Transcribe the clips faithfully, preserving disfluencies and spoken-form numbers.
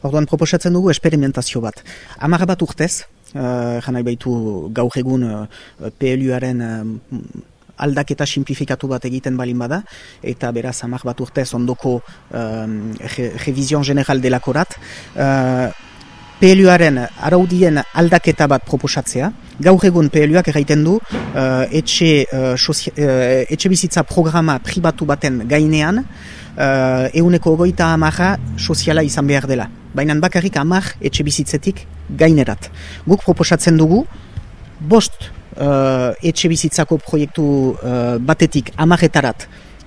Orduan proposatzen dugu esperimentazio bat. Hamar bat urtez, uh, janai baitu gaur egun uh, P L U-aren uh, aldaketa simplifikatu bat egiten balin bada, eta beraz hamar bat urtez ondoko um, revision general delakorat, uh, P L U-aren araudien aldaketa bat proposatzea. Gaur egun P L U-ak erraiten du uh, etxe, uh, socia- uh, etxe bizitza programa pribatu baten gainean uh, euneko ogoita amarra soziala izan behar dela. Baina bakarrik amar etxe bizitzetik gainerat. Guk proposatzen dugu bost uh, etxe bizitzako proiektu uh, batetik amarretarat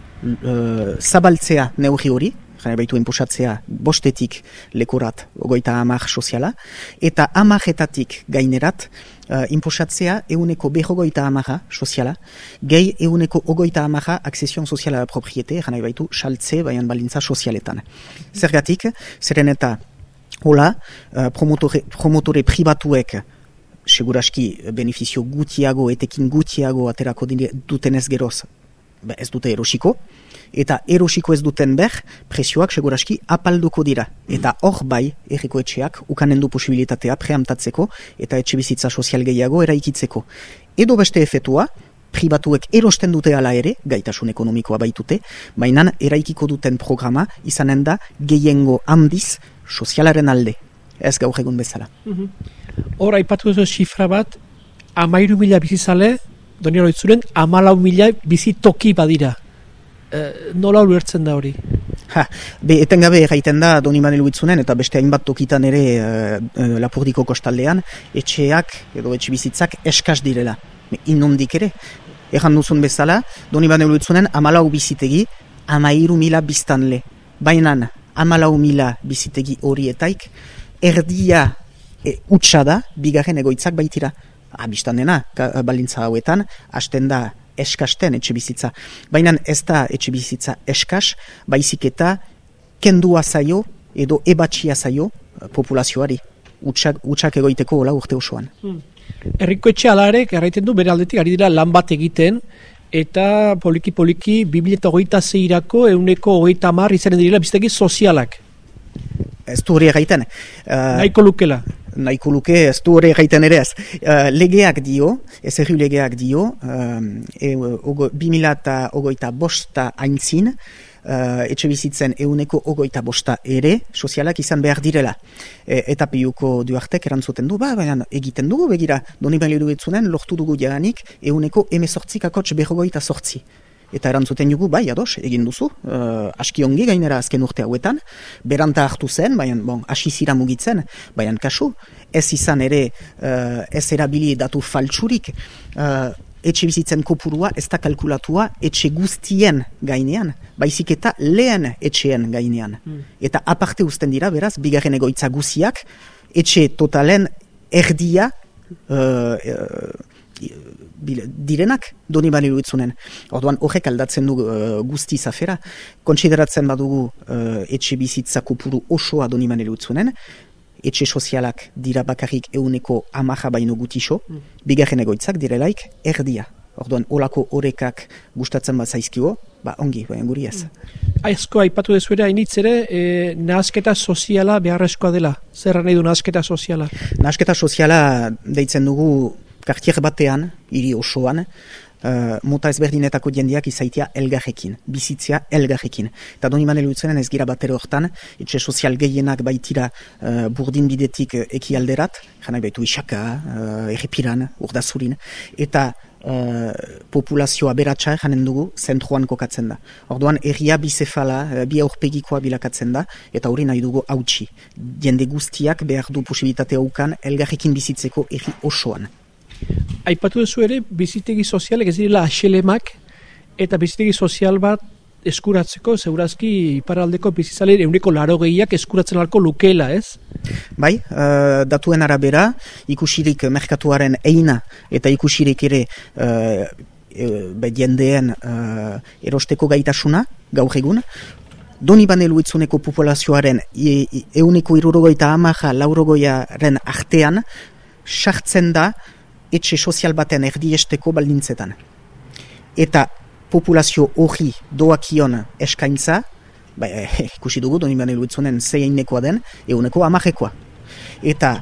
uh, zabaltzea neurri hori, jane baitu inposatzea bostetik lekorat ogoita amar soziala, eta amarretatik gainerat uh, inposatzea euneko behogoita amarra soziala, gehi euneko ogoita amarra akzesion soziala propriete, jane baitu saltze baian balintza sozialetan. Zergatik, zeren eta hola, uh, promotore, promotore pribatuek seguraski benefizio gutiago, etekin gutiago aterako dutenez geroz, ez dute erosiko, eta erosiko ez duten ber, presioak seguraski apalduko dira. Eta hor bai, erriko etxeak, ukanen du posibilitatea preamtatzeko, eta etxe bizitza sozial gehiago eraikitzeko. Edo beste efetua, pribatuek erosten dute ala ere, gaitasun ekonomikoa baitute, mainan eraikiko duten programa izanen da gehiengo handiz sozialaren alde, ez gaur egun bezala. Hor, aipatu duzu zifra bat, amairu mila bizizale, Doniero itzuren, amalau mila bizitoki badira. E, nola ulertzen da hori? Ha, be, etengabe erraiten da Doni Manelu itzunen, eta beste hainbat tokitan ere uh, uh, Lapurdiko kostaldean, etxeak edo etxe bizitzak eskas direla. Inondik ere. Erran duzun bezala, Doni Manelu itzunen amalau bizitegi, amairu mila biztanle. Bainan, amalau mila bizitegi horietaik, erdia e, utsa da, bigarren egoitzak baitira. Abistan dena, balintza hauetan, hasten da eskasten etxe bizitza. Baina ez da etxe bizitza eskas, baizik eta kendua zaio edo ebatxia zaio populazioari. Utsak, utsak egoiteko hola urte osoan. Hmm. Herriko etxe alarek, erraiten du, bere aldetik ari dira lan bat egiten, eta poliki-poliki bi mila hogeita zeirako euneko hogeita hamar izanen direla biztegi sozialak. Ez du hori egiten. Uh, Nahiko lukela. Nahiko luke, ez du hori egiten ere ez. Uh, legeak dio, ez erri legeak dio, um, e, ogo, bi mila hogeita bosta aintzin, uh, etxe bizitzen euneko ogoita bosta ere, sozialak izan behar direla. E, eta piuko duartek erantzuten du, ba, baina egiten dugu, begira, Doni Manelu itzunen, lortu dugu jaganik, euneko emezortzikakotx behogoita sortzi. Eta erantzuten dugu, bai, ados, egin duzu, uh, aski ongi gainera azken urte hauetan, beranta hartu zen, baina, bon, hasi zira mugitzen, baina kasu, ez izan ere, uh, ez erabili datu faltsurik, uh, etxe bizitzen kopurua ez da kalkulatua etxe guztien gainean, baizik eta lehen etxeen gainean. Mm. Eta aparte uzten dira, beraz, bigarren egoitza guziak, etxe totalen erdia, uh, uh, direnak Doni Manelu itzunen. Orduan horrek aldatzen du uh, guzti zafera. Kontsideratzen badugu uh, etxe bizitza kopuru osoa Doni Manelu itzunen, etxe sozialak dira bakarrik euneko amaja baino gutixo, mm. bigarren egoitzak direlaik erdia. Orduan olako orekak gustatzen bat zaizkigo, ba ongi, baina guri ez. Mm. Aizko aipatu dezu ere, hainitz ere, e, nahasketa soziala beharrezkoa dela. Zer nahi du nahasketa soziala? Nahasketa soziala deitzen dugu kartier batean, hiri osoan, uh, mota ezberdinetako jendeak izaitia elgarrekin, bizitzia elgarrekin. Eta Doni Manelu itzenen ez gira batero hortan, etxe sozial gehienak baitira uh, burdin bidetik uh, ekialderat, janak baitu isaka, uh, errepiran, urdazurin, eta uh, populazioa beratxa janen dugu zentruan kokatzen da. Orduan, erria bizefala, uh, bi aurpegikoa bilakatzen da, eta hori nahi dugu hautsi. Jende guztiak behar du posibilitatea ukan elgarrekin bizitzeko erri osoan. Aipatu duzu ere, bizitegi sozialek ez direla aselemak, eta bizitegi sozial bat eskuratzeko, segurazki iparraldeko bizitzale euneko laro gehiak eskuratzen alko lukela, ez? Bai, uh, datuen arabera, ikusirik merkatuaren eina, eta ikusirik ere uh, e, jendeen uh, erosteko gaitasuna, gaur egun, Doni Manelu itzuneko populazioaren e, e, euneko irurogoita amaja laurogoiaren artean, sartzen da etxe sozial baten erdiesteko baldintzetan. Eta populazio hori doakion eskaintza ba, ikusi dugu Donibane Luitzunen zeinekoa den, euneko amajekoa. Eta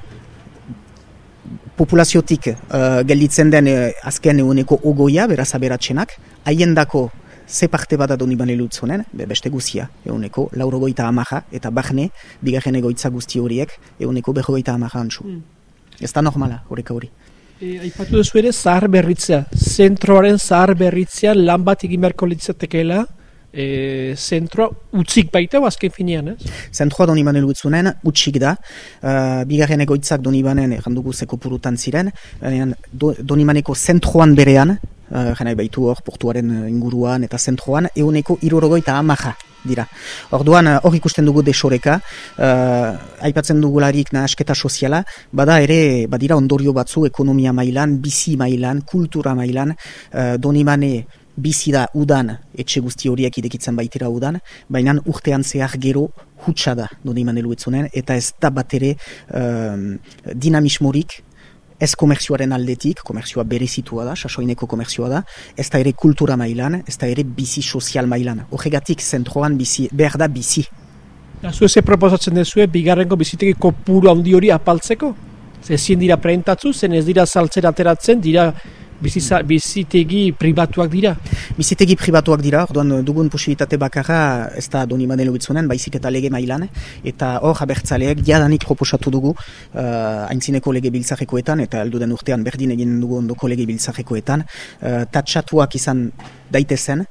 populaziotik uh, gelditzen den uh, azken euneko ogoia, beraz aberatzenak, haiendako ze parte bada Donibane Luitzunen, be, beste guzia, euneko laurogoita amaja, eta bahne, bigarren egoitza guzti horiek, euneko berrogoita amaja antzu. Mm. Ez da normala, horreka hori. E, aipatu duzu ere, zahar berritzea, zentroaren zahar berritzea lan bat egin beharko litzatekeela, E, zentroa utzik baita o azken finean, ez? Zentroa Donibane Luitzunen utzik da, uh, bigarren egoitzak Donibanen errandugu zeko purutan ziren, do, Donibaneko zentroan berean, uh, jena baitu hor portuaren inguruan eta zentroan, euneko irorogoita amaja dira. Orduan hor ikusten dugu desoreka, uh, aipatzen dugularik nahasketa soziala, bada ere, badira ondorio batzu ekonomia mailan, bizi mailan, kultura mailan, uh, Donibane bizi da udan, etxe guzti horiek idekitzen baitira udan, baina urtean zehar gero hutsa da Donibane Luitzunen, eta ez da bat ere um, dinamismorik, ez komerzioaren aldetik, komerzioa berezitua da, sasoineko komerzioa da, ez da ere kultura mailan, ez da ere bizi sozial mailan. Horregatik zentroan bizi, behar da bizi. Zu eze proposatzen dezue, bigarrengo bizitegi kopuru handi hori apaltzeko? Ezin dira preintatzu, zen ez dira saltzera ateratzen, dira Biziza, bizitegi pribatuak dira? Bizitegi pribatuak dira, orduan dugun posibilitate bakarra ez da Donibane Luitzunen, baizik eta lege mailan, eta hor abertzaleek jadanik proposatu dugu uh, aintzineko lege biltzarekoetan, eta alduden urtean berdin egin dugu ondoko lege biltzarekoetan, uh, tatxatuak izan daitezen,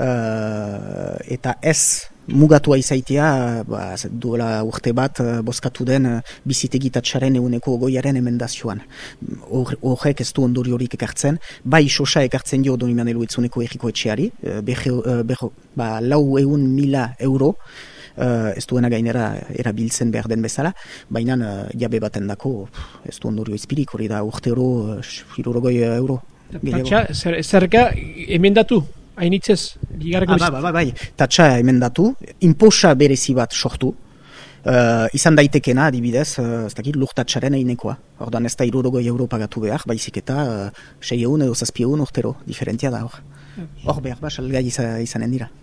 uh, eta ez mugatua izaitea, ba, duela urte bat bozkatu den bizitegi tatxaren eguneko goiaren emendazioan. Horrek ez du ondori horik ekartzen, bai sosa ekartzen dio Donibane Luitzuneko erriko etxeari, beho, beho, ba, lau egun mila euro, uh, ez duena gainera erabiltzen behar den bezala, baina uh, jabe baten dako ez du ondorio izpirik, hori da urte oro, hirurogoi euro. Tatxa, zer, zerga emendatu? Hainitzez, ah, ba, ba, bai, tatxa emendatu, inposa berezi bat sortu, uh, izan daitekena adibidez, uh, ez dakit, lur tatxaren einekoa. Ordan ez da hirurogoi euro pagatu behar, baizik eta uh, sei egun edo zazpi egun urtero, diferentia da hor. Hor behar ba, salgai izanen dira.